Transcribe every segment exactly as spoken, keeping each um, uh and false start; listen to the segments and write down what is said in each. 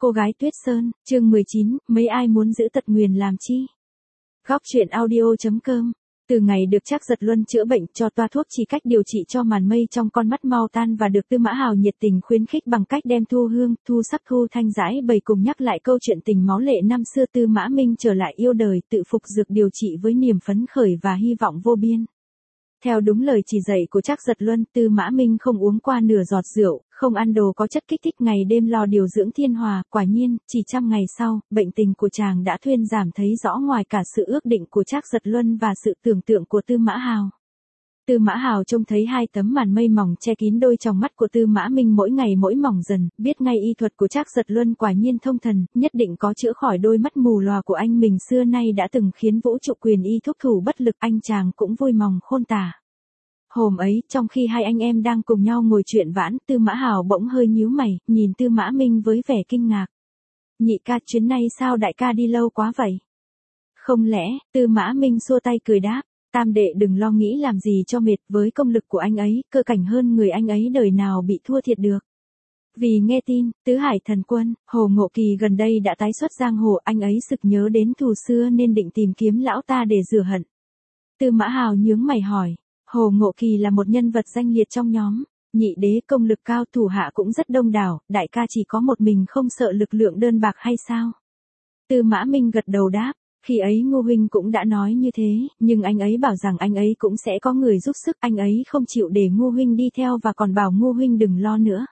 Cô gái Tuyết Sơn, chương mười chín, mấy ai muốn giữ tật nguyền làm chi? Góc truyện audio.com. Từ ngày được Trác Giật Luân chữa bệnh cho toa thuốc chỉ cách điều trị cho màn mây trong con mắt mau tan và được Tư Mã Hào nhiệt tình khuyến khích bằng cách đem thu hương, thu sắc thu thanh giải bày cùng nhắc lại câu chuyện tình máu lệ năm xưa, Tư Mã Minh trở lại yêu đời, tự phục dược điều trị với niềm phấn khởi và hy vọng vô biên. Theo đúng lời chỉ dạy của Trác Giật Luân, Tư Mã Minh không uống qua nửa giọt rượu, không ăn đồ có chất kích thích, ngày đêm lo điều dưỡng thiên hòa. Quả nhiên, chỉ trăm ngày sau, bệnh tình của chàng đã thuyên giảm thấy rõ ngoài cả sự ước định của Trác Giật Luân và sự tưởng tượng của Tư Mã Hào. Tư Mã Hào trông thấy hai tấm màn mây mỏng che kín đôi tròng mắt của Tư Mã Minh mỗi ngày mỗi mỏng dần, biết ngay y thuật của Trác Giật Luân quả nhiên thông thần, nhất định có chữa khỏi đôi mắt mù lòa của anh mình xưa nay đã từng khiến Vũ Trụ Quyền Y thúc thủ bất lực. Anh chàng cũng vui mòng khôn tả. Hôm ấy, trong khi hai anh em đang cùng nhau ngồi chuyện vãn, Tư Mã Hào bỗng hơi nhíu mày, nhìn Tư Mã Minh với vẻ kinh ngạc. Nhị ca, chuyến này sao đại ca đi lâu quá vậy? Không lẽ, Tư Mã Minh xua tay cười đáp, tam đệ đừng lo nghĩ làm gì cho mệt, với công lực của anh ấy, cơ cảnh hơn người anh ấy đời nào bị thua thiệt được. Vì nghe tin, Tứ Hải Thần Quân, Hồ Ngộ Kỳ gần đây đã tái xuất giang hồ, anh ấy sực nhớ đến thù xưa nên định tìm kiếm lão ta để rửa hận. Tư Mã Hào nhướng mày hỏi. Hồ Ngộ Kỳ là một nhân vật danh liệt trong nhóm, nhị đế công lực cao, thủ hạ cũng rất đông đảo, đại ca chỉ có một mình không sợ lực lượng đơn bạc hay sao? Tư Mã Minh gật đầu đáp, khi ấy Ngô huynh cũng đã nói như thế, nhưng anh ấy bảo rằng anh ấy cũng sẽ có người giúp sức, anh ấy không chịu để Ngô huynh đi theo và còn bảo Ngô huynh đừng lo nữa.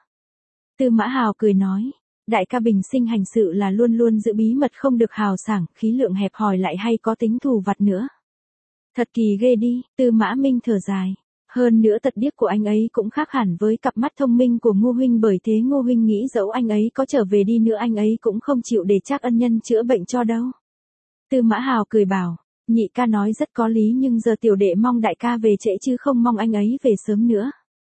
Tư Mã Hào cười nói, đại ca bình sinh hành sự là luôn luôn giữ bí mật, không được hào sảng, khí lượng hẹp hòi lại hay có tính thù vặt nữa. Thật kỳ ghê đi, Tư Mã Minh thở dài. Hơn nữa tật điếc của anh ấy cũng khác hẳn với cặp mắt thông minh của Ngô huynh, bởi thế Ngô huynh nghĩ dẫu anh ấy có trở về đi nữa anh ấy cũng không chịu để Trác ân nhân chữa bệnh cho đâu. Tư Mã Hào cười bảo, nhị ca nói rất có lý, nhưng giờ tiểu đệ mong đại ca về trễ chứ không mong anh ấy về sớm nữa.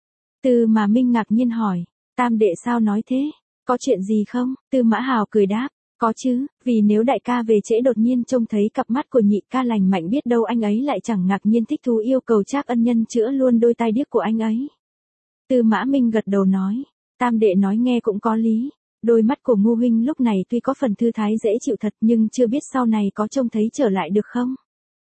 Tư Mã Minh ngạc nhiên hỏi, tam đệ sao nói thế, có chuyện gì không? Tư Mã Hào cười đáp, có chứ, vì nếu đại ca về trễ đột nhiên trông thấy cặp mắt của nhị ca lành mạnh, biết đâu anh ấy lại chẳng ngạc nhiên thích thú yêu cầu Trác ân nhân chữa luôn đôi tai điếc của anh ấy. Tư Mã Minh gật đầu nói, tam đệ nói nghe cũng có lý, đôi mắt của Ngô huynh lúc này tuy có phần thư thái dễ chịu thật, nhưng chưa biết sau này có trông thấy trở lại được không.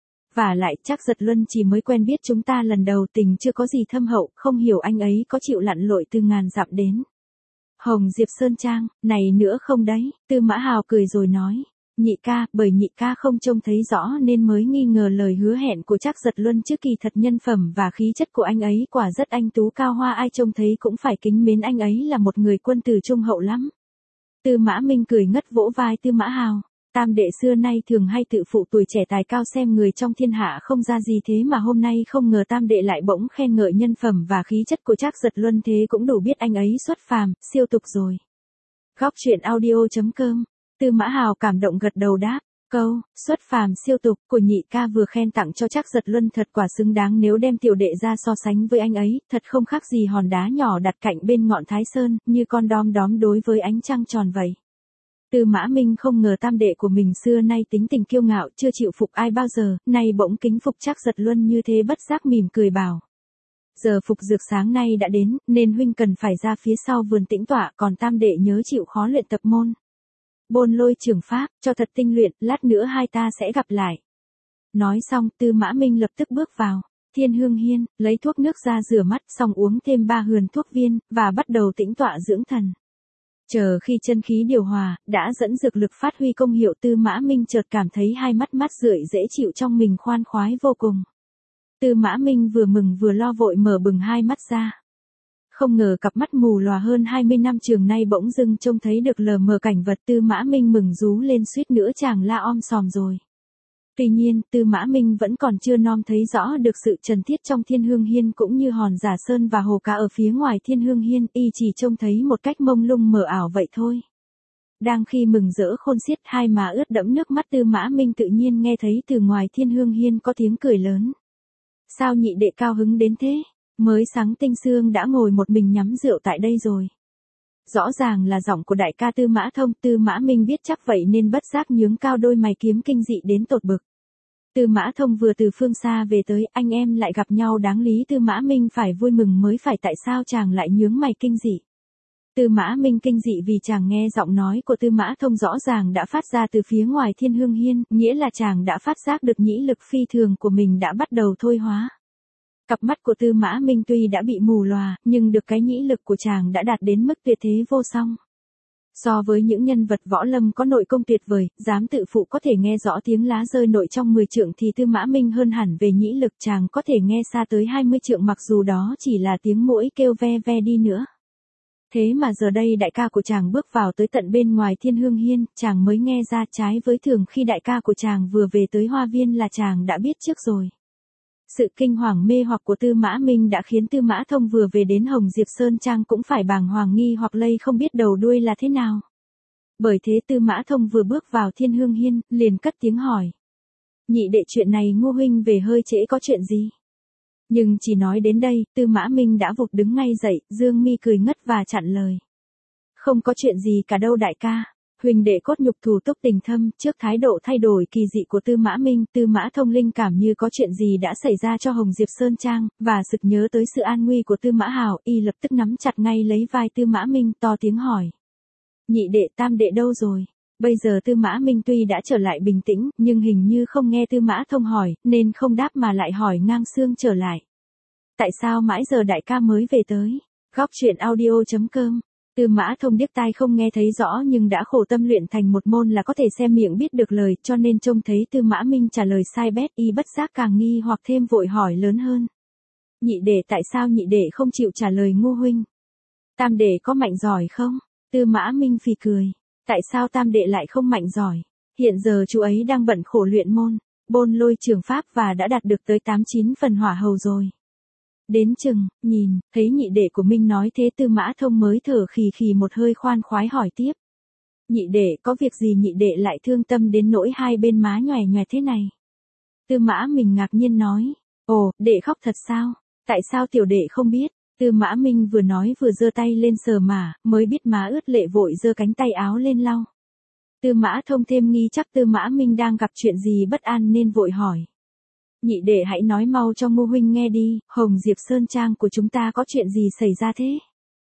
Và lại Trác Giật Luân chỉ mới quen biết chúng ta lần đầu, tình chưa có gì thâm hậu, không hiểu anh ấy có chịu lặn lội từ ngàn dặm đến Hồng Diệp Sơn Trang, này nữa không đấy? Tư Mã Hào cười rồi nói, nhị ca, bởi nhị ca không trông thấy rõ nên mới nghi ngờ lời hứa hẹn của Trác Giật Luân, chứ kỳ thật nhân phẩm và khí chất của anh ấy quả rất anh tú cao hoa, ai trông thấy cũng phải kính mến, anh ấy là một người quân tử trung hậu lắm. Tư Mã Minh cười ngất vỗ vai Tư Mã Hào, tam đệ xưa nay thường hay tự phụ tuổi trẻ tài cao, xem người trong thiên hạ không ra gì, thế mà hôm nay không ngờ tam đệ lại bỗng khen ngợi nhân phẩm và khí chất của Trác Giật Luân, thế cũng đủ biết anh ấy xuất phàm, siêu tục rồi. Góc truyện audio.com. Tư Mã Hào cảm động gật đầu đáp, câu xuất phàm siêu tục của nhị ca vừa khen tặng cho Trác Giật Luân thật quả xứng đáng, nếu đem tiểu đệ ra so sánh với anh ấy, thật không khác gì hòn đá nhỏ đặt cạnh bên ngọn Thái Sơn, như con đom đóm đối với ánh trăng tròn vậy. Tư Mã Minh không ngờ tam đệ của mình xưa nay tính tình kiêu ngạo, chưa chịu phục ai bao giờ, nay bỗng kính phục Trác Giật Luân như thế, bất giác mỉm cười bảo, giờ phục dược sáng nay đã đến, nên huynh cần phải ra phía sau vườn tĩnh tọa, còn tam đệ nhớ chịu khó luyện tập môn Bôn Lôi Trường Pháp, cho thật tinh luyện, lát nữa hai ta sẽ gặp lại. Nói xong, Tư Mã Minh lập tức bước vào Thiên Hương Hiên, lấy thuốc nước ra rửa mắt, xong uống thêm ba hườn thuốc viên, và bắt đầu tĩnh tọa dưỡng thần. Chờ khi chân khí điều hòa, đã dẫn dược lực phát huy công hiệu, Tư Mã Minh chợt cảm thấy hai mắt mát rượi dễ chịu, trong mình khoan khoái vô cùng. Tư Mã Minh vừa mừng vừa lo vội mở bừng hai mắt ra. Không ngờ cặp mắt mù lòa hơn hai mươi năm trường nay bỗng dưng trông thấy được lờ mờ cảnh vật, Tư Mã Minh mừng rú lên, suýt nữa chàng la om sòm rồi. Tuy nhiên, Tư Mã Minh vẫn còn chưa nom thấy rõ được sự trần thiết trong Thiên Hương Hiên cũng như hòn Giả Sơn và hồ cá ở phía ngoài Thiên Hương Hiên, y chỉ trông thấy một cách mông lung mờ ảo vậy thôi. Đang khi mừng rỡ khôn xiết, hai má ướt đẫm nước mắt, Tư Mã Minh tự nhiên nghe thấy từ ngoài Thiên Hương Hiên có tiếng cười lớn. Sao nhị đệ cao hứng đến thế? Mới sáng tinh sương đã ngồi một mình nhắm rượu tại đây rồi. Rõ ràng là giọng của đại ca Tư Mã Thông. Tư Mã Minh biết chắc vậy nên bất giác nhướng cao đôi mày kiếm kinh dị đến tột bực. Tư Mã Thông vừa từ phương xa về tới, anh em lại gặp nhau, đáng lý Tư Mã Minh phải vui mừng mới phải, tại sao chàng lại nhướng mày kinh dị? Tư Mã Minh kinh dị vì chàng nghe giọng nói của Tư Mã Thông rõ ràng đã phát ra từ phía ngoài Thiên Hương Hiên, nghĩa là chàng đã phát giác được nhĩ lực phi thường của mình đã bắt đầu thôi hóa. Cặp mắt của Tư Mã Minh tuy đã bị mù lòa, nhưng được cái nhĩ lực của chàng đã đạt đến mức tuyệt thế vô song. So với những nhân vật võ lâm có nội công tuyệt vời, dám tự phụ có thể nghe rõ tiếng lá rơi nội trong mười trượng thì Tư Mã Minh hơn hẳn về nhĩ lực, chàng có thể nghe xa tới hai mươi trượng mặc dù đó chỉ là tiếng muỗi kêu ve ve đi nữa. Thế mà giờ đây đại ca của chàng bước vào tới tận bên ngoài Thiên Hương Hiên, chàng mới nghe ra, trái với thường khi đại ca của chàng vừa về tới hoa viên là chàng đã biết trước rồi. Sự kinh hoàng mê hoặc của Tư Mã Minh đã khiến Tư Mã Thông vừa về đến Hồng Diệp Sơn Trang cũng phải bàng hoàng nghi hoặc lây không biết đầu đuôi là thế nào. Bởi thế Tư Mã Thông vừa bước vào Thiên Hương Hiên, liền cất tiếng hỏi. Nhị đệ, chuyện này Ngô huynh về hơi trễ có chuyện gì? Nhưng chỉ nói đến đây, Tư Mã Minh đã vụt đứng ngay dậy, dương mi cười ngất và chặn lời. Không có chuyện gì cả đâu đại ca. Huỳnh đệ cốt nhục thù túc tình thâm, trước thái độ thay đổi kỳ dị của Tư Mã Minh, Tư Mã Thông linh cảm như có chuyện gì đã xảy ra cho Hồng Diệp Sơn Trang, và sực nhớ tới sự an nguy của Tư Mã Hào, y lập tức nắm chặt ngay lấy vai Tư Mã Minh, to tiếng hỏi. Nhị đệ, tam đệ đâu rồi? Bây giờ Tư Mã Minh tuy đã trở lại bình tĩnh, nhưng hình như không nghe Tư Mã Thông hỏi, nên không đáp mà lại hỏi ngang xương trở lại. Tại sao mãi giờ đại ca mới về tới? Góc truyện audio chấm com. Tư Mã Thông điếc tai không nghe thấy rõ nhưng đã khổ tâm luyện thành một môn là có thể xem miệng biết được lời, cho nên trông thấy Tư Mã Minh trả lời sai bét, y bất giác càng nghi hoặc thêm vội hỏi lớn hơn. Nhị đệ, tại sao nhị đệ không chịu trả lời Ngô huynh? Tam đệ có mạnh giỏi không? Tư Mã Minh phì cười. Tại sao tam đệ lại không mạnh giỏi? Hiện giờ chú ấy đang bận khổ luyện môn Bôn Lôi Trường Pháp và đã đạt được tới tám chín phần hỏa hầu rồi. Đến chừng, nhìn, thấy nhị đệ của Minh nói thế Tư Mã Thông mới thở khì khì một hơi khoan khoái hỏi tiếp. Nhị đệ, có việc gì nhị đệ lại thương tâm đến nỗi hai bên má nhòe nhòe thế này? Tư Mã Minh ngạc nhiên nói. Ồ, đệ khóc thật sao? Tại sao tiểu đệ không biết? Tư Mã Minh vừa nói vừa giơ tay lên sờ mà, mới biết má ướt lệ vội giơ cánh tay áo lên lau. Tư Mã Thông thêm nghi chắc Tư Mã Minh đang gặp chuyện gì bất an nên vội hỏi. Nhị đệ hãy nói mau cho Ngô huynh nghe đi, Hồng Diệp Sơn Trang của chúng ta có chuyện gì xảy ra thế?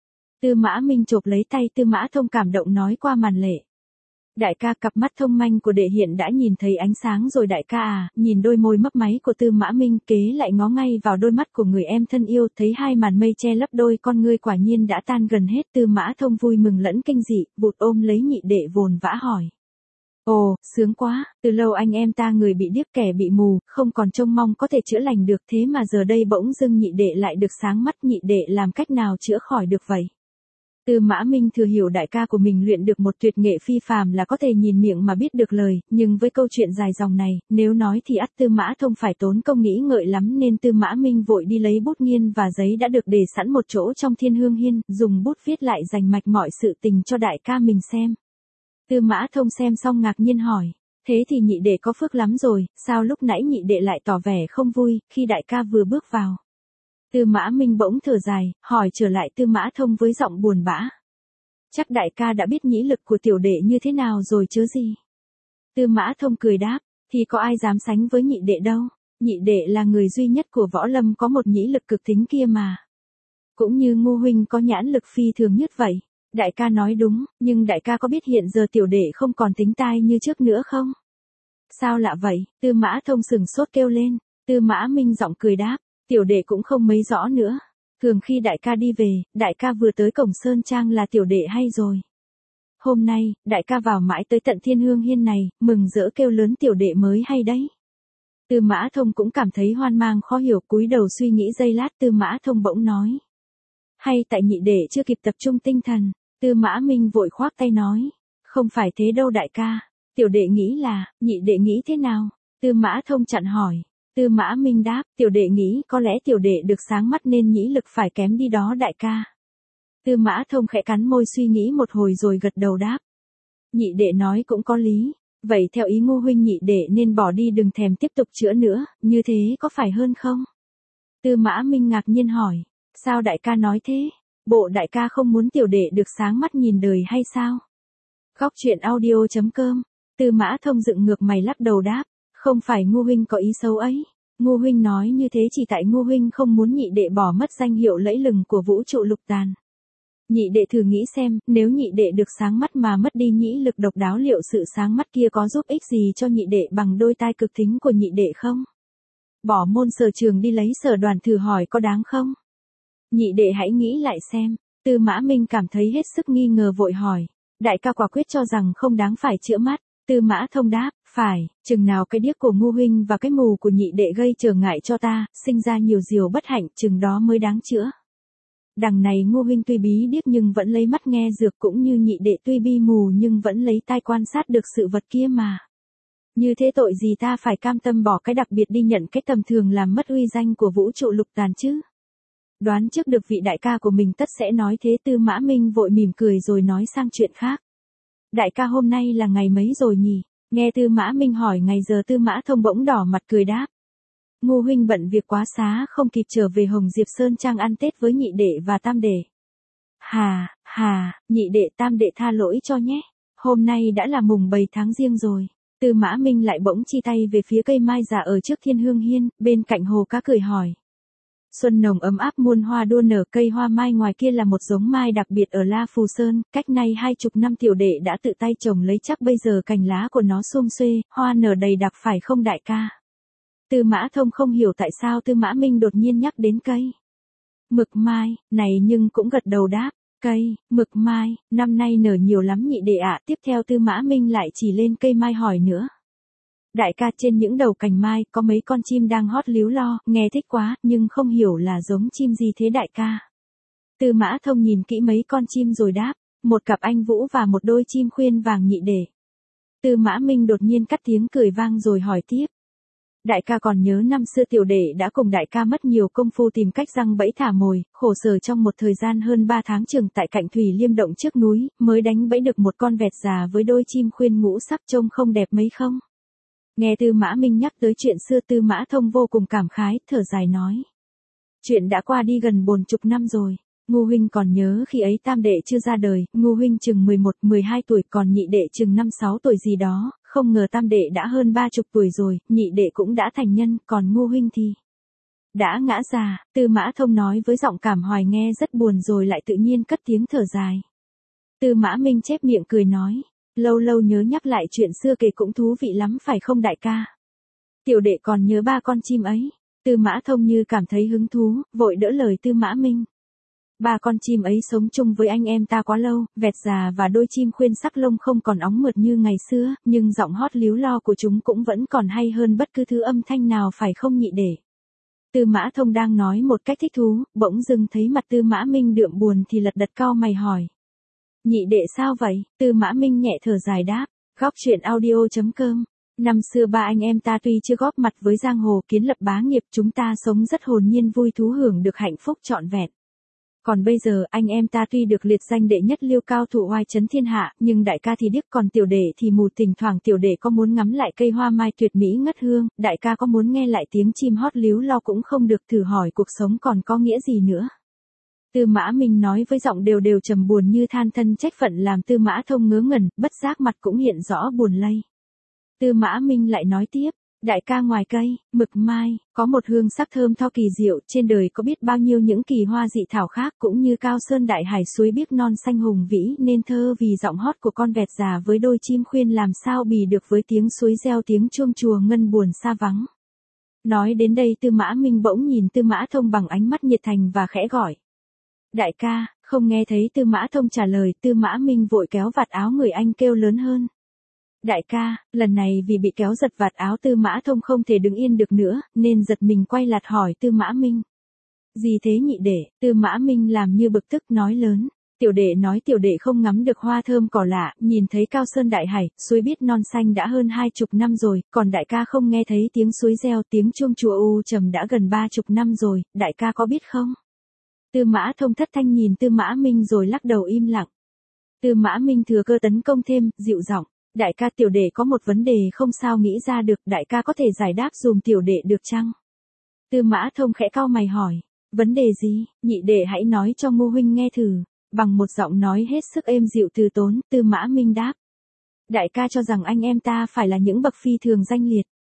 Tư Mã Minh chộp lấy tay Tư Mã Thông cảm động nói qua màn lệ. Đại ca, cặp mắt thông manh của đệ hiện đã nhìn thấy ánh sáng rồi đại ca à, nhìn đôi môi mấp máy của Tư Mã Minh kế lại ngó ngay vào đôi mắt của người em thân yêu, thấy hai màn mây che lấp đôi con ngươi quả nhiên đã tan gần hết. Tư Mã Thông vui mừng lẫn kinh dị, vụt ôm lấy nhị đệ vồn vã hỏi. Ồ, sướng quá, từ lâu anh em ta người bị điếc kẻ bị mù, không còn trông mong có thể chữa lành được, thế mà giờ đây bỗng dưng nhị đệ lại được sáng mắt, nhị đệ làm cách nào chữa khỏi được vậy? Tư Mã Minh thừa hiểu đại ca của mình luyện được một tuyệt nghệ phi phàm là có thể nhìn miệng mà biết được lời, nhưng với câu chuyện dài dòng này, nếu nói thì ắt Tư Mã Thông phải tốn công nghĩ ngợi lắm nên Tư Mã Minh vội đi lấy bút nghiên và giấy đã được để sẵn một chỗ trong Thiên Hương Hiên, dùng bút viết lại rành mạch mọi sự tình cho đại ca mình xem. Tư Mã Thông xem xong ngạc nhiên hỏi, thế thì nhị đệ có phước lắm rồi, sao lúc nãy nhị đệ lại tỏ vẻ không vui, khi đại ca vừa bước vào? Tư Mã Minh bỗng thở dài, hỏi trở lại Tư Mã Thông với giọng buồn bã. Chắc đại ca đã biết nhĩ lực của tiểu đệ như thế nào rồi chứ gì? Tư Mã Thông cười đáp, thì có ai dám sánh với nhị đệ đâu, nhị đệ là người duy nhất của võ lâm có một nhĩ lực cực thính kia mà. Cũng như Ngô huynh có nhãn lực phi thường nhất vậy. Đại ca nói đúng, nhưng đại ca có biết hiện giờ tiểu đệ không còn tính tai như trước nữa không? Sao lạ vậy? Tư Mã Thông sừng sốt kêu lên. Tư Mã Minh giọng cười đáp, tiểu đệ cũng không mấy rõ nữa. Thường khi đại ca đi về, đại ca vừa tới cổng Sơn Trang là tiểu đệ hay rồi. Hôm nay, đại ca vào mãi tới tận Thiên Hương Hiên này, mừng rỡ kêu lớn tiểu đệ mới hay đấy. Tư Mã Thông cũng cảm thấy hoang mang khó hiểu, cúi đầu suy nghĩ giây lát. Tư Mã Thông bỗng nói. Hay tại nhị đệ chưa kịp tập trung tinh thần. Tư Mã Minh vội khoác tay nói. Không phải thế đâu đại ca. Tiểu đệ nghĩ là, nhị đệ nghĩ thế nào? Tư Mã Thông chặn hỏi. Tư Mã Minh đáp, tiểu đệ nghĩ có lẽ tiểu đệ được sáng mắt nên nhĩ lực phải kém đi đó đại ca. Tư Mã Thông khẽ cắn môi suy nghĩ một hồi rồi gật đầu đáp. Nhị đệ nói cũng có lý. Vậy theo ý Ngô huynh nhị đệ nên bỏ đi đừng thèm tiếp tục chữa nữa, như thế có phải hơn không? Tư Mã Minh ngạc nhiên hỏi. Sao đại ca nói thế? Bộ đại ca không muốn tiểu đệ được sáng mắt nhìn đời hay sao? Góc truyện audio chấm com. Tư Mã Thông dựng ngược mày lắc đầu đáp. Không phải Ngô huynh có ý xấu ấy. Ngô huynh nói như thế chỉ tại Ngô huynh không muốn nhị đệ bỏ mất danh hiệu lẫy lừng của vũ trụ lục tàn. Nhị đệ thử nghĩ xem, nếu nhị đệ được sáng mắt mà mất đi nhĩ lực độc đáo liệu sự sáng mắt kia có giúp ích gì cho nhị đệ bằng đôi tai cực thính của nhị đệ không? Bỏ môn sở trường đi lấy sở đoàn thử hỏi có đáng không? Nhị đệ hãy nghĩ lại xem. Tư Mã Minh cảm thấy hết sức nghi ngờ vội hỏi. Đại ca quả quyết cho rằng không đáng phải chữa mắt. Tư Mã Thông đáp, phải, chừng nào cái điếc của Ngô huynh và cái mù của nhị đệ gây trở ngại cho ta, sinh ra nhiều điều bất hạnh, chừng đó mới đáng chữa. Đằng này Ngô huynh tuy bí điếc nhưng vẫn lấy mắt nghe dược, cũng như nhị đệ tuy bi mù nhưng vẫn lấy tai quan sát được sự vật kia mà. Như thế tội gì ta phải cam tâm bỏ cái đặc biệt đi nhận cái tầm thường làm mất uy danh của vũ trụ lục tàn chứ? Đoán trước được vị đại ca của mình tất sẽ nói thế, Tư Mã Minh vội mỉm cười rồi nói sang chuyện khác. Đại ca hôm nay là ngày mấy rồi nhỉ? Nghe Tư Mã Minh hỏi ngày giờ, Tư Mã Thông bỗng đỏ mặt cười đáp. Ngô huynh bận việc quá xá không kịp trở về Hồng Diệp Sơn Trang ăn Tết với nhị đệ và tam đệ. Hà, hà, nhị đệ tam đệ tha lỗi cho nhé. Hôm nay đã là mùng bảy tháng Giêng rồi. Tư Mã Minh lại bỗng chi tay về phía cây mai già ở trước Thiên Hương Hiên, bên cạnh hồ cá, cười hỏi. Xuân nồng ấm áp muôn hoa đua nở, cây hoa mai ngoài kia là một giống mai đặc biệt ở La Phù Sơn, cách nay hai chục năm tiểu đệ đã tự tay trồng lấy, chắc bây giờ cành lá của nó sum xuê, hoa nở đầy đặc phải không đại ca? Tư Mã Thông không hiểu tại sao Tư Mã Minh đột nhiên nhắc đến cây mực mai này nhưng cũng gật đầu đáp, cây mực mai, năm nay nở nhiều lắm nhị đệ ạ. Tiếp theo Tư Mã Minh lại chỉ lên cây mai hỏi nữa. Đại ca, trên những đầu cành mai có mấy con chim đang hót líu lo, nghe thích quá, nhưng không hiểu là giống chim gì thế đại ca? Tư Mã Thông nhìn kỹ mấy con chim rồi đáp, một cặp anh vũ và một đôi chim khuyên vàng nhị đệ. Tư Mã Minh đột nhiên cắt tiếng cười vang rồi hỏi tiếp. Đại ca còn nhớ năm xưa tiểu đệ đã cùng đại ca mất nhiều công phu tìm cách giăng bẫy thả mồi, khổ sở trong một thời gian hơn ba tháng chừng tại cạnh Thủy Liêm động trước núi, mới đánh bẫy được một con vẹt già với đôi chim khuyên ngũ sắc trông không đẹp mấy không? Nghe Tư Mã Minh nhắc tới chuyện xưa, Tư Mã Thông vô cùng cảm khái, thở dài nói. Chuyện đã qua đi gần bốn chục năm rồi. Ngô huynh còn nhớ khi ấy tam đệ chưa ra đời, Ngô huynh chừng mười một, mười hai tuổi, còn nhị đệ chừng năm sáu tuổi gì đó, không ngờ tam đệ đã hơn ba chục tuổi rồi, nhị đệ cũng đã thành nhân, còn Ngô huynh thì đã ngã già. Tư Mã Thông nói với giọng cảm hoài nghe rất buồn rồi lại tự nhiên cất tiếng thở dài. Tư Mã Minh chép miệng cười nói, lâu lâu nhớ nhắc lại chuyện xưa kể cũng thú vị lắm phải không đại ca? Tiểu đệ còn nhớ ba con chim ấy. Tư Mã Thông như cảm thấy hứng thú, vội đỡ lời Tư Mã Minh. Ba con chim ấy sống chung với anh em ta quá lâu, vẹt già và đôi chim khuyên sắc lông không còn óng mượt như ngày xưa, nhưng giọng hót líu lo của chúng cũng vẫn còn hay hơn bất cứ thứ âm thanh nào phải không nhị đệ? Tư Mã Thông đang nói một cách thích thú, bỗng dưng thấy mặt Tư Mã Minh đượm buồn thì lật đật cau mày hỏi. Nhị đệ sao vậy? Tư Mã Minh nhẹ thở dài đáp, góc truyện audio chấm com. Năm xưa ba anh em ta tuy chưa góp mặt với giang hồ kiến lập bá nghiệp, chúng ta sống rất hồn nhiên vui thú hưởng được hạnh phúc trọn vẹn. Còn bây giờ anh em ta tuy được liệt danh đệ nhất liêu cao thủ oai chấn thiên hạ, nhưng đại ca thì điếc còn tiểu đệ thì mù, thỉnh thoảng tiểu đệ có muốn ngắm lại cây hoa mai tuyệt mỹ ngất hương, đại ca có muốn nghe lại tiếng chim hót líu lo cũng không được, thử hỏi cuộc sống còn có nghĩa gì nữa. Tư Mã Minh nói với giọng đều đều trầm buồn như than thân trách phận làm Tư Mã Thông ngớ ngẩn, bất giác mặt cũng hiện rõ buồn lây. Tư Mã Minh lại nói tiếp, đại ca ngoài cây mực mai, có một hương sắc thơm tho kỳ diệu, trên đời có biết bao nhiêu những kỳ hoa dị thảo khác, cũng như cao sơn đại hải suối biếc non xanh hùng vĩ nên thơ, vì giọng hót của con vẹt già với đôi chim khuyên làm sao bì được với tiếng suối reo, tiếng chuông chùa ngân buồn xa vắng. Nói đến đây Tư Mã Minh bỗng nhìn Tư Mã Thông bằng ánh mắt nhiệt thành và khẽ gọi. Đại ca, không nghe thấy Tư Mã Thông trả lời, Tư Mã Minh vội kéo vạt áo người anh kêu lớn hơn. Đại ca, lần này vì bị kéo giật vạt áo Tư Mã Thông không thể đứng yên được nữa, nên giật mình quay lạt hỏi Tư Mã Minh. Gì thế nhị đệ? Tư Mã Minh làm như bực tức nói lớn. Tiểu đệ nói tiểu đệ không ngắm được hoa thơm cỏ lạ, nhìn thấy cao sơn đại hải, suối biếc non xanh đã hơn hai chục năm rồi, còn đại ca không nghe thấy tiếng suối reo, tiếng chuông chùa u trầm đã gần ba chục năm rồi, đại ca có biết không? Tư Mã Thông thất thanh nhìn Tư Mã Minh rồi lắc đầu im lặng. Tư Mã Minh thừa cơ tấn công thêm, dịu giọng. Đại ca, tiểu đệ có một vấn đề không sao nghĩ ra được, đại ca có thể giải đáp dùm tiểu đệ được chăng? Tư Mã Thông khẽ cau mày hỏi. Vấn đề gì? Nhị đệ hãy nói cho Ngô huynh nghe thử. Bằng một giọng nói hết sức êm dịu từ tốn, Tư Mã Minh đáp. Đại ca cho rằng anh em ta phải là những bậc phi thường danh liệt.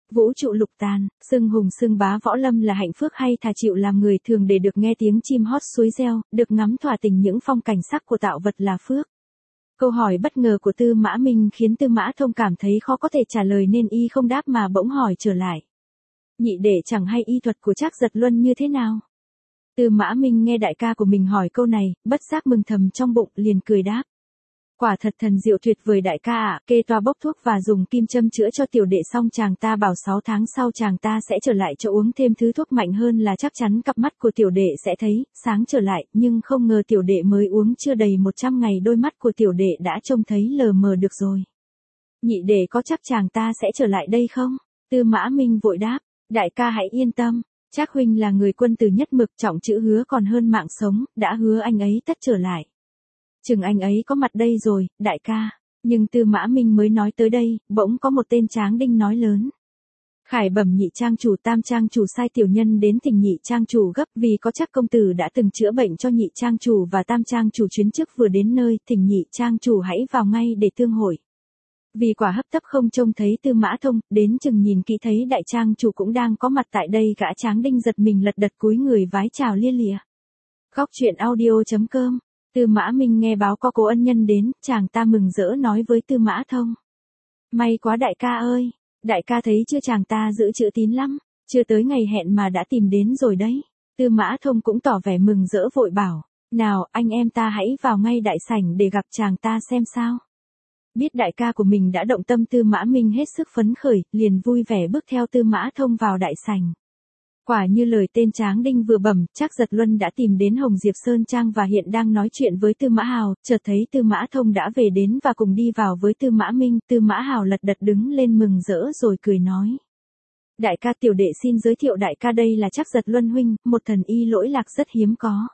Vũ trụ lục tàn, xưng hùng xưng bá võ lâm là hạnh phúc hay thà chịu làm người thường để được nghe tiếng chim hót suối reo, được ngắm thỏa tình những phong cảnh sắc của tạo vật là phước? Câu hỏi bất ngờ của Tư Mã Minh khiến Tư Mã Thông cảm thấy khó có thể trả lời nên y không đáp mà bỗng hỏi trở lại. Nhị đệ chẳng hay y thuật của Trác Giật Luân như thế nào? Tư Mã Minh nghe đại ca của mình hỏi câu này, bất giác mừng thầm trong bụng, liền cười đáp. Quả thật thần diệu tuyệt vời đại ca ạ, kê toa bốc thuốc và dùng kim châm chữa cho tiểu đệ xong chàng ta bảo sáu tháng sau chàng ta sẽ trở lại cho uống thêm thứ thuốc mạnh hơn là chắc chắn cặp mắt của tiểu đệ sẽ thấy, sáng trở lại, nhưng không ngờ tiểu đệ mới uống chưa đầy một trăm ngày đôi mắt của tiểu đệ đã trông thấy lờ mờ được rồi. Nhị đệ có chắc chàng ta sẽ trở lại đây không? Tư Mã Minh vội đáp, đại ca hãy yên tâm, Trác huynh là người quân tử nhất mực trọng chữ hứa còn hơn mạng sống, đã hứa anh ấy tất trở lại. Chừng anh ấy có mặt đây rồi, đại ca. Nhưng Tư Mã Minh mới nói tới đây, bỗng có một tên tráng đinh nói lớn. Khải bẩm nhị trang chủ tam trang chủ sai tiểu nhân đến thỉnh nhị trang chủ gấp vì có chắc công tử đã từng chữa bệnh cho nhị trang chủ và tam trang chủ chuyến trước vừa đến nơi, thỉnh nhị trang chủ hãy vào ngay để tương hội. Vì quả hấp tấp không trông thấy Tư Mã Thông, đến chừng nhìn kỹ thấy đại trang chủ cũng đang có mặt tại đây, gã tráng đinh giật mình lật đật cúi người vái chào lia lịa. Góc truyện audio chấm com. Tư Mã Minh nghe báo có cố ân nhân đến, chàng ta mừng rỡ nói với Tư Mã Thông. May quá đại ca ơi, đại ca thấy chưa chàng ta giữ chữ tín lắm, chưa tới ngày hẹn mà đã tìm đến rồi đấy. Tư Mã Thông cũng tỏ vẻ mừng rỡ vội bảo, nào anh em ta hãy vào ngay đại sảnh để gặp chàng ta xem sao. Biết đại ca của mình đã động tâm Tư Mã Minh hết sức phấn khởi, liền vui vẻ bước theo Tư Mã Thông vào đại sảnh. Quả như lời tên tráng đinh vừa bẩm, Trác Giật Luân đã tìm đến Hồng Diệp Sơn Trang và hiện đang nói chuyện với Tư Mã Hào, chợt thấy Tư Mã Thông đã về đến và cùng đi vào với Tư Mã Minh, Tư Mã Hào lật đật đứng lên mừng rỡ rồi cười nói. Đại ca tiểu đệ xin giới thiệu đại ca đây là Trác Giật Luân huynh, một thần y lỗi lạc rất hiếm có.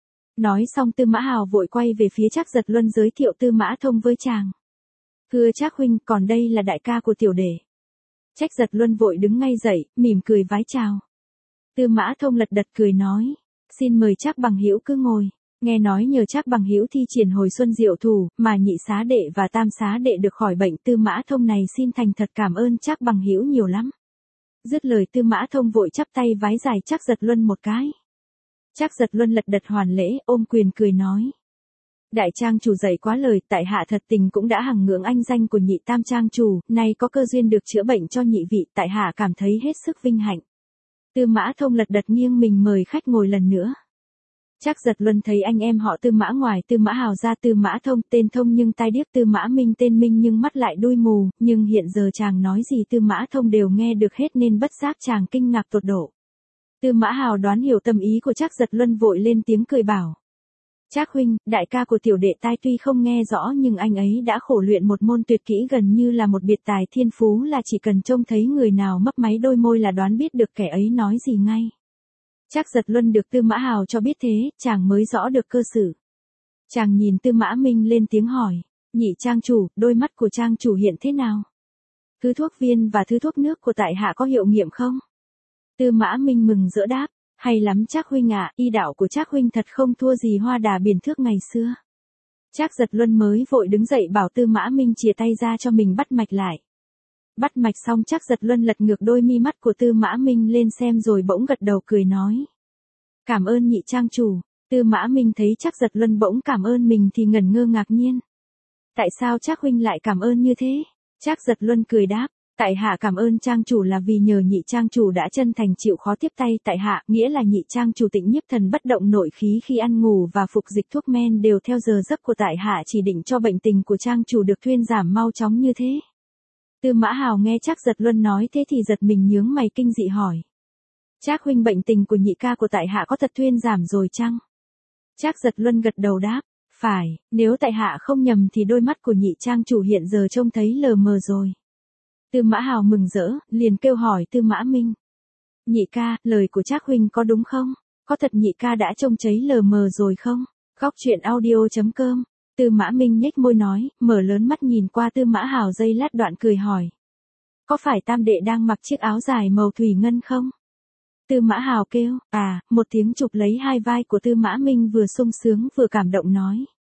Nói xong Tư Mã Hào vội quay về phía Trác Giật Luân giới thiệu Tư Mã Thông với chàng. Thưa Trác huynh, còn đây là đại ca của tiểu đệ. Trác Giật Luân vội đứng ngay dậy, mỉm cười vái chào. Tư Mã Thông lật đật cười nói, xin mời Trác bằng hữu cứ ngồi, nghe nói nhờ Trác bằng hữu thi triển hồi xuân diệu thủ, mà nhị xá đệ và tam xá đệ được khỏi bệnh. Tư Mã Thông này xin thành thật cảm ơn Trác bằng hữu nhiều lắm. Dứt lời Tư Mã Thông vội chắp tay vái dài Trác Giật Luân một cái. Trác Giật Luân lật đật hoàn lễ, ôm quyền cười nói. Đại trang chủ dạy quá lời, tại hạ thật tình cũng đã hằng ngưỡng anh danh của nhị tam trang chủ, nay có cơ duyên được chữa bệnh cho nhị vị, tại hạ cảm thấy hết sức vinh hạnh. Tư Mã Thông lật đật nghiêng mình mời khách ngồi lần nữa. Trác Giật Luân thấy anh em họ Tư Mã ngoài Tư Mã Hào ra, Tư Mã Thông tên thông nhưng tai điếc, Tư Mã Minh tên minh nhưng mắt lại đuôi mù, nhưng hiện giờ chàng nói gì Tư Mã Thông đều nghe được hết nên bất giác chàng kinh ngạc tột độ. Tư Mã Hào đoán hiểu tâm ý của Trác Giật Luân vội lên tiếng cười bảo. Trác huynh, đại ca của tiểu đệ tai tuy không nghe rõ nhưng anh ấy đã khổ luyện một môn tuyệt kỹ gần như là một biệt tài thiên phú, là chỉ cần trông thấy người nào mấp máy đôi môi là đoán biết được kẻ ấy nói gì ngay. Trác Giật Luân được Tư Mã Hào cho biết thế, chàng mới rõ được cơ sự. Chàng nhìn Tư Mã Minh lên tiếng hỏi, nhị trang chủ, đôi mắt của trang chủ hiện thế nào? Thứ thuốc viên và thứ thuốc nước của tại hạ có hiệu nghiệm không? Tư Mã Minh mừng rỡ đáp. Hay lắm Trác huynh ạ, y đạo của Trác huynh thật không thua gì Hoa Đà Biển Thước ngày xưa. Trác Giật Luân mới vội đứng dậy bảo Tư Mã Minh chìa tay ra cho mình bắt mạch lại. Bắt mạch xong Trác Giật Luân lật ngược đôi mi mắt của Tư Mã Minh lên xem rồi bỗng gật đầu cười nói. Cảm ơn nhị trang chủ. Tư Mã Minh thấy Trác Giật Luân bỗng cảm ơn mình thì ngẩn ngơ ngạc nhiên. Tại sao Trác huynh lại cảm ơn như thế? Trác Giật Luân cười đáp. Tại hạ cảm ơn trang chủ là vì nhờ nhị trang chủ đã chân thành chịu khó tiếp tay tại hạ, nghĩa là nhị trang chủ tịnh nhiếp thần bất động nội khí khi ăn ngủ và phục dịch thuốc men đều theo giờ giấc của tại hạ chỉ định cho bệnh tình của trang chủ được thuyên giảm mau chóng như thế. Tư Mã Hào nghe Trác Giật Luân nói thế thì giật mình nhướng mày kinh dị hỏi. Trác huynh bệnh tình của nhị ca của tại hạ có thật thuyên giảm rồi chăng? Trác Giật Luân gật đầu đáp, phải, nếu tại hạ không nhầm thì đôi mắt của nhị trang chủ hiện giờ trông thấy lờ mờ rồi. Tư Mã Hào mừng rỡ, liền kêu hỏi Tư Mã Minh. Nhị ca, lời của Trác huynh có đúng không? Có thật nhị ca đã trông thấy lờ mờ rồi không? Góc truyện audio chấm com. Tư Mã Minh nhếch môi nói, mở lớn mắt nhìn qua Tư Mã Hào giây lát đoạn cười hỏi. Có phải tam đệ đang mặc chiếc áo dài màu thủy ngân không? Tư Mã Hào kêu, à, một tiếng chụp lấy hai vai của Tư Mã Minh vừa sung sướng vừa cảm động nói.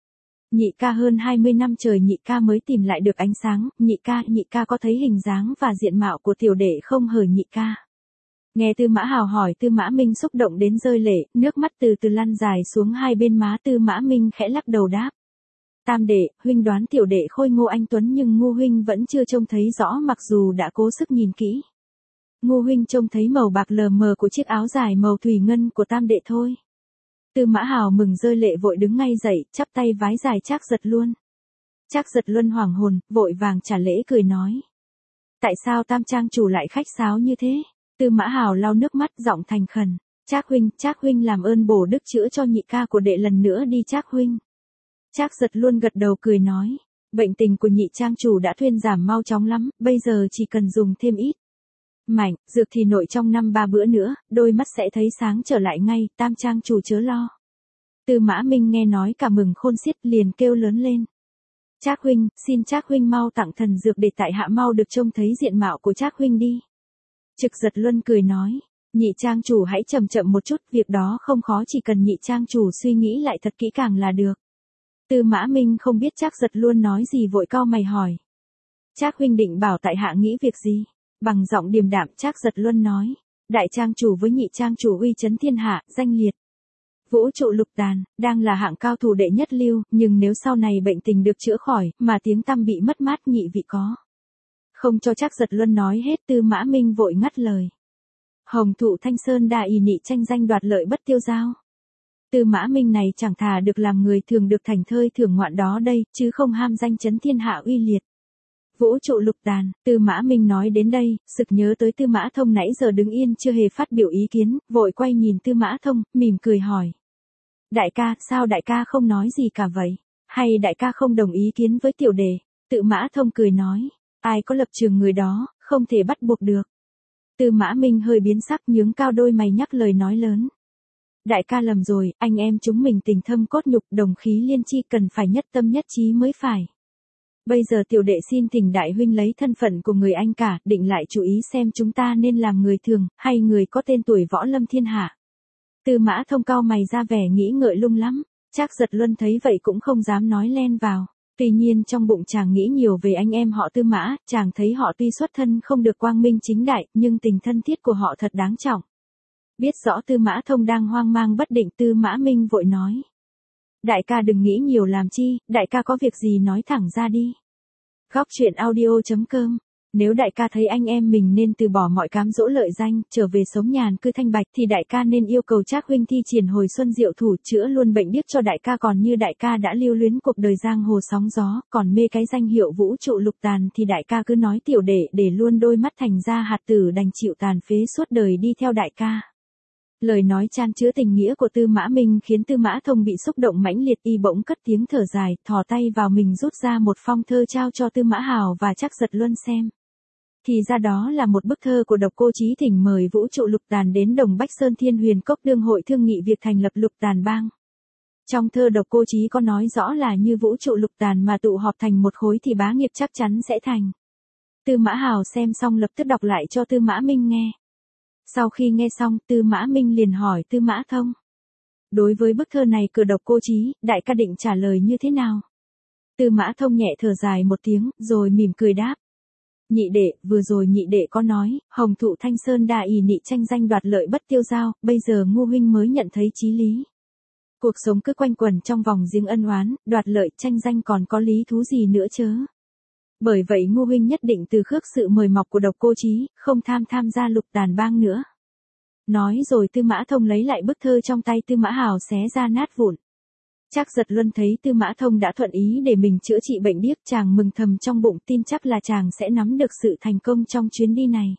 Nhị ca hơn hai mươi năm trời nhị ca mới tìm lại được ánh sáng, nhị ca, nhị ca có thấy hình dáng và diện mạo của tiểu đệ không hờ nhị ca? Nghe Tư Mã Hào hỏi Tư Mã Minh xúc động đến rơi lệ, nước mắt từ từ lăn dài xuống hai bên má Tư Mã Minh khẽ lắc đầu đáp. Tam đệ, huynh đoán tiểu đệ khôi ngô anh tuấn nhưng Ngô huynh vẫn chưa trông thấy rõ mặc dù đã cố sức nhìn kỹ. Ngô huynh trông thấy màu bạc lờ mờ của chiếc áo dài màu thủy ngân của tam đệ thôi. Tư Mã Hào mừng rơi lệ vội đứng ngay dậy, chắp tay vái dài Trác Giật Luân. Trác Giật Luân hoảng hồn, vội vàng trả lễ cười nói. Tại sao Tam trang chủ lại khách sáo như thế? Tư Mã Hào lau nước mắt giọng thành khẩn. Trác huynh, Trác huynh làm ơn bổ đức chữa cho nhị ca của đệ lần nữa đi Trác huynh. Trác Giật Luân gật đầu cười nói. Bệnh tình của nhị trang chủ đã thuyên giảm mau chóng lắm, bây giờ chỉ cần dùng thêm ít mảnh, dược thì nội trong năm ba bữa nữa, đôi mắt sẽ thấy sáng trở lại ngay, Tam trang chủ chớ lo. Tư Mã Minh nghe nói cả mừng khôn xiết liền kêu lớn lên. Trác huynh, xin Trác huynh mau tặng thần dược để tại hạ mau được trông thấy diện mạo của Trác huynh đi. Trực Giật Luân cười nói, nhị trang chủ hãy chậm chậm một chút, việc đó không khó chỉ cần nhị trang chủ suy nghĩ lại thật kỹ càng là được. Tư Mã Minh không biết Trác Giật Luân nói gì vội cau mày hỏi. Trác huynh định bảo tại hạ nghĩ việc gì? Bằng giọng điềm đạm Trác Giật Luân nói, đại trang chủ với nhị trang chủ uy chấn thiên hạ, danh liệt vũ trụ lục tàn, đang là hạng cao thủ đệ nhất lưu, nhưng nếu sau này bệnh tình được chữa khỏi, mà tiếng tăm bị mất mát nhị vị có. Không cho Trác Giật Luân nói hết Tư Mã Minh vội ngắt lời. Hồng thụ Thanh Sơn đa ỷ nị tranh danh đoạt lợi bất tiêu dao. Tư Mã Minh này chẳng thà được làm người thường được thành thơi thưởng ngoạn đó đây, chứ không ham danh chấn thiên hạ uy liệt. Vũ trụ lục tàn, Tư Mã Minh nói đến đây, sực nhớ tới Tư Mã Thông nãy giờ đứng yên chưa hề phát biểu ý kiến, vội quay nhìn Tư Mã Thông, mỉm cười hỏi. Đại ca, sao đại ca không nói gì cả vậy? Hay đại ca không đồng ý kiến với tiểu đề? Tư Mã Thông cười nói, ai có lập trường người đó, không thể bắt buộc được. Tư Mã Minh hơi biến sắc nhướng cao đôi mày nhắc lời nói lớn. Đại ca lầm rồi, anh em chúng mình tình thâm cốt nhục đồng khí liên chi cần phải nhất tâm nhất trí mới phải. Bây giờ tiểu đệ xin thỉnh đại huynh lấy thân phận của người anh cả, định lại chú ý xem chúng ta nên làm người thường, hay người có tên tuổi võ lâm thiên hạ. Tư Mã Thông cau mày ra vẻ nghĩ ngợi lung lắm, Trác Giật Luân thấy vậy cũng không dám nói len vào. Tuy nhiên trong bụng chàng nghĩ nhiều về anh em họ Tư Mã, chàng thấy họ tuy xuất thân không được quang minh chính đại, nhưng tình thân thiết của họ thật đáng trọng. Biết rõ Tư Mã Thông đang hoang mang bất định, Tư Mã Minh vội nói. Đại ca đừng nghĩ nhiều làm chi, đại ca có việc gì nói thẳng ra đi. Góc truyện audio chấm com. Nếu đại ca thấy anh em mình nên từ bỏ mọi cám dỗ lợi danh, trở về sống nhàn cư thanh bạch thì đại ca nên yêu cầu Trác huynh thi triển hồi xuân diệu thủ chữa luôn bệnh điếc cho đại ca, còn như đại ca đã lưu luyến cuộc đời giang hồ sóng gió, còn mê cái danh hiệu vũ trụ lục tàn thì đại ca cứ nói tiểu đệ để luôn đôi mắt thành ra hạt tử đành chịu tàn phế suốt đời đi theo đại ca. Lời nói chan chứa tình nghĩa của Tư Mã Minh khiến Tư Mã Thông bị xúc động mãnh liệt, y bỗng cất tiếng thở dài, thò tay vào mình rút ra một phong thơ trao cho Tư Mã Hào và Trác Giật Luân xem. Thì ra đó là một bức thơ của Độc Cô Chí thỉnh mời vũ trụ lục tàn đến Đồng Bách Sơn Thiên Huyền Cốc đương hội thương nghị việc thành lập lục tàn bang. Trong thơ Độc Cô Chí có nói rõ là như vũ trụ lục tàn mà tụ họp thành một khối thì bá nghiệp chắc chắn sẽ thành. Tư Mã Hào xem xong lập tức đọc lại cho Tư Mã Minh nghe. Sau khi nghe xong, Tư Mã Minh liền hỏi Tư Mã Thông. Đối với bức thơ này của Độc Cô Chí, đại ca định trả lời như thế nào? Tư Mã Thông nhẹ thở dài một tiếng, rồi mỉm cười đáp. Nhị đệ, vừa rồi nhị đệ có nói, Hồng thụ Thanh Sơn đa ỷ nị tranh danh đoạt lợi bất tiêu dao, bây giờ Ngô huynh mới nhận thấy chí lý. Cuộc sống cứ quanh quẩn trong vòng riêng ân oán, đoạt lợi tranh danh còn có lý thú gì nữa chớ. Bởi vậy Ngô huynh nhất định từ khước sự mời mọc của Độc Cô Chí, không tham tham gia lục tàn bang nữa. Nói rồi Tư Mã Thông lấy lại bức thơ trong tay Tư Mã Hào xé ra nát vụn. Trác Giật Luân thấy Tư Mã Thông đã thuận ý để mình chữa trị bệnh điếc, chàng mừng thầm trong bụng, tin chắc là chàng sẽ nắm được sự thành công trong chuyến đi này.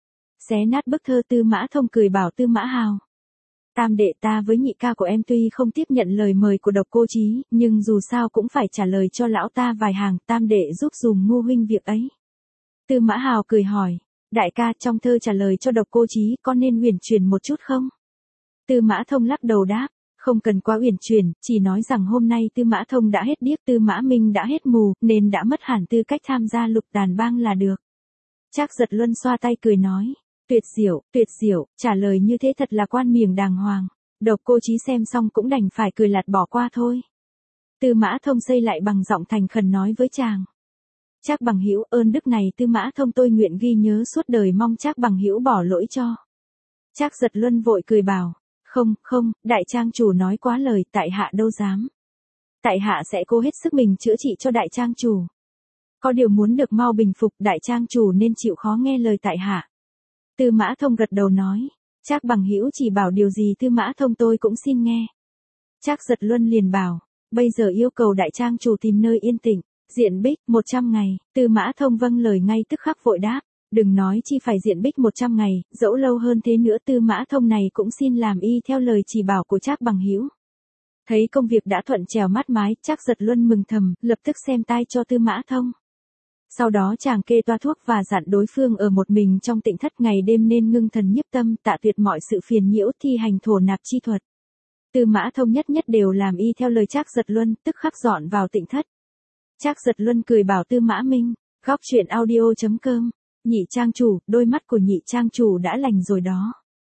Xé nát bức thơ, Tư Mã Thông cười bảo Tư Mã Hào. Tam đệ, ta với nhị ca của em tuy không tiếp nhận lời mời của Độc Cô Chí, nhưng dù sao cũng phải trả lời cho lão ta vài hàng, tam đệ giúp dùm Ngô huynh việc ấy. Tư Mã Hào cười hỏi, đại ca trong thơ trả lời cho Độc Cô Chí có nên uyển chuyển một chút không? Tư Mã Thông lắc đầu đáp, không cần quá uyển chuyển, chỉ nói rằng hôm nay Tư Mã Thông đã hết điếc, Tư Mã Minh đã hết mù, nên đã mất hẳn tư cách tham gia lục tàn bang là được. Trác Giật Luân xoa tay cười nói, tuyệt diệu, tuyệt diệu, trả lời như thế thật là quan miệng đàng hoàng. Độc Cô Chí xem xong cũng đành phải cười lạt bỏ qua thôi. Tư Mã Thông xây lại bằng giọng thành khẩn nói với chàng. Trác Bằng Hữu, ơn đức này Tư Mã Thông tôi nguyện ghi nhớ suốt đời, mong Trác Bằng Hữu bỏ lỗi cho. Trác Giật Luân vội cười bảo, không, không, đại trang chủ nói quá lời, tại hạ đâu dám. Tại hạ sẽ cố hết sức mình chữa trị cho đại trang chủ. Có điều muốn được mau bình phục, đại trang chủ nên chịu khó nghe lời tại hạ. Tư Mã Thông gật đầu nói, Trác Bằng Hữu chỉ bảo điều gì Tư Mã Thông tôi cũng xin nghe. Trác Giật Luân liền bảo, bây giờ yêu cầu đại trang chủ tìm nơi yên tĩnh, diện bích một trăm ngày. Tư Mã Thông vâng lời ngay tức khắc vội đáp, đừng nói chi phải diện bích một trăm ngày, dẫu lâu hơn thế nữa Tư Mã Thông này cũng xin làm y theo lời chỉ bảo của Trác Bằng Hữu. Thấy công việc đã thuận trèo mát mái, Trác Giật Luân mừng thầm, lập tức xem tai cho Tư Mã Thông. Sau đó chàng kê toa thuốc và dặn đối phương ở một mình trong tịnh thất ngày đêm nên ngưng thần nhiếp tâm, tạ tuyệt mọi sự phiền nhiễu, thi hành thổ nạp chi thuật. Tư Mã Thông nhất nhất đều làm y theo lời Trác Giật Luân, tức khắc dọn vào tịnh thất. Trác Giật Luân cười bảo Tư Mã Minh, góc truyện audio chấm com, nhị trang chủ, đôi mắt của nhị trang chủ đã lành rồi đó.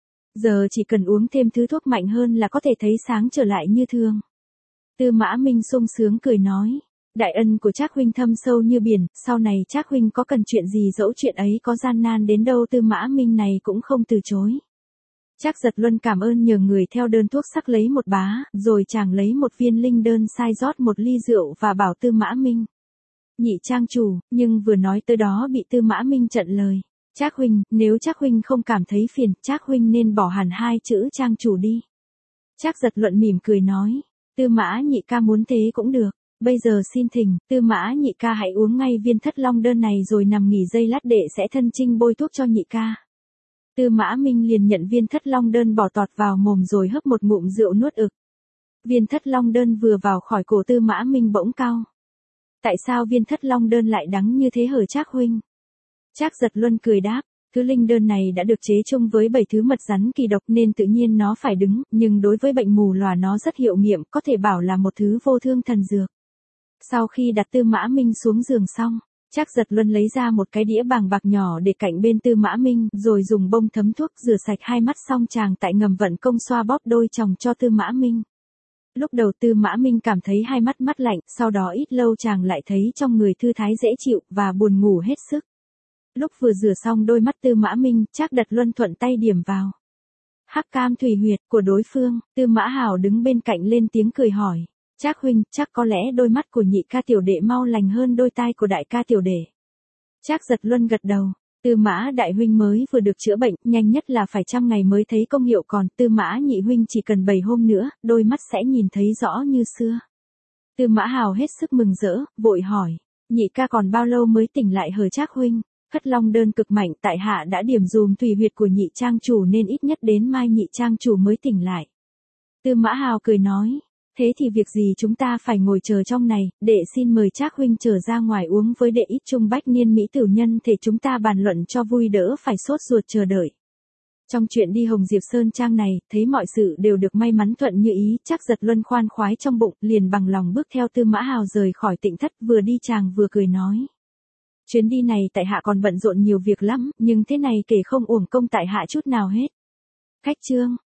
Giờ chỉ cần uống thêm thứ thuốc mạnh hơn là có thể thấy sáng trở lại như thường. Tư Mã Minh sung sướng cười nói, đại ân của Trác huynh thâm sâu như biển, sau này Trác huynh có cần chuyện gì dẫu chuyện ấy có gian nan đến đâu Tư Mã Minh này cũng không từ chối. Trác Giật Luân cảm ơn nhờ người theo đơn thuốc sắc lấy một bá, rồi chàng lấy một viên linh đơn sai rót một ly rượu và bảo Tư Mã Minh. Nhị trang chủ, nhưng vừa nói tới đó bị Tư Mã Minh chặn lời. Trác huynh, nếu Trác huynh không cảm thấy phiền, Trác huynh nên bỏ hẳn hai chữ trang chủ đi. Trác Giật Luận mỉm cười nói, Tư Mã nhị ca muốn thế cũng được. Bây giờ xin thỉnh, Tư Mã nhị ca hãy uống ngay viên thất long đơn này rồi nằm nghỉ giây lát đệ sẽ thân chinh bôi thuốc cho nhị ca. Tư Mã Minh liền nhận viên thất long đơn bỏ tọt vào mồm rồi hấp một ngụm rượu nuốt ực. Viên thất long đơn vừa vào khỏi cổ Tư Mã Minh bỗng cau. Tại sao viên thất long đơn lại đắng như thế hở Trác huynh? Trác Giật Luân cười đáp, thứ linh đơn này đã được chế chung với bảy thứ mật rắn kỳ độc nên tự nhiên nó phải đứng, nhưng đối với bệnh mù lòa nó rất hiệu nghiệm, có thể bảo là một thứ vô thương thần dược. Sau khi đặt Tư Mã Minh xuống giường xong, Trác Giật Luân lấy ra một cái đĩa bàng bạc nhỏ để cạnh bên Tư Mã Minh, rồi dùng bông thấm thuốc rửa sạch hai mắt xong chàng tại ngầm vận công xoa bóp đôi tròng cho Tư Mã Minh. Lúc đầu Tư Mã Minh cảm thấy hai mắt mát lạnh, sau đó ít lâu chàng lại thấy trong người thư thái dễ chịu và buồn ngủ hết sức. Lúc vừa rửa xong đôi mắt Tư Mã Minh, Trác Giật Luân thuận tay điểm vào hắc cam thủy huyệt của đối phương. Tư Mã Hào đứng bên cạnh lên tiếng cười hỏi, Trác huynh, chắc có lẽ đôi mắt của nhị ca tiểu đệ mau lành hơn đôi tai của đại ca tiểu đệ. Trác Giật Luân gật đầu, Tư Mã đại huynh mới vừa được chữa bệnh, nhanh nhất là phải trăm ngày mới thấy công hiệu, còn Tư Mã nhị huynh chỉ cần bảy hôm nữa, đôi mắt sẽ nhìn thấy rõ như xưa. Tư Mã Hào hết sức mừng rỡ, vội hỏi, nhị ca còn bao lâu mới tỉnh lại hờ Trác huynh? Thất long đơn cực mạnh, tại hạ đã điểm dùm thủy huyệt của nhị trang chủ nên ít nhất đến mai nhị trang chủ mới tỉnh lại. Tư Mã Hào cười nói, thế thì việc gì chúng ta phải ngồi chờ trong này, đệ xin mời Trác huynh trở ra ngoài uống với đệ ít chung bách niên mỹ tử nhân thể chúng ta bàn luận cho vui đỡ phải sốt ruột chờ đợi. Trong chuyện đi Hồng Diệp Sơn Trang này, thấy mọi sự đều được may mắn thuận như ý, Trác Giật Luân khoan khoái trong bụng, liền bằng lòng bước theo Tư Mã Hào rời khỏi tịnh thất, vừa đi chàng vừa cười nói. Chuyến đi này tại hạ còn bận rộn nhiều việc lắm, nhưng thế này kể không uổng công tại hạ chút nào hết. Khách trương.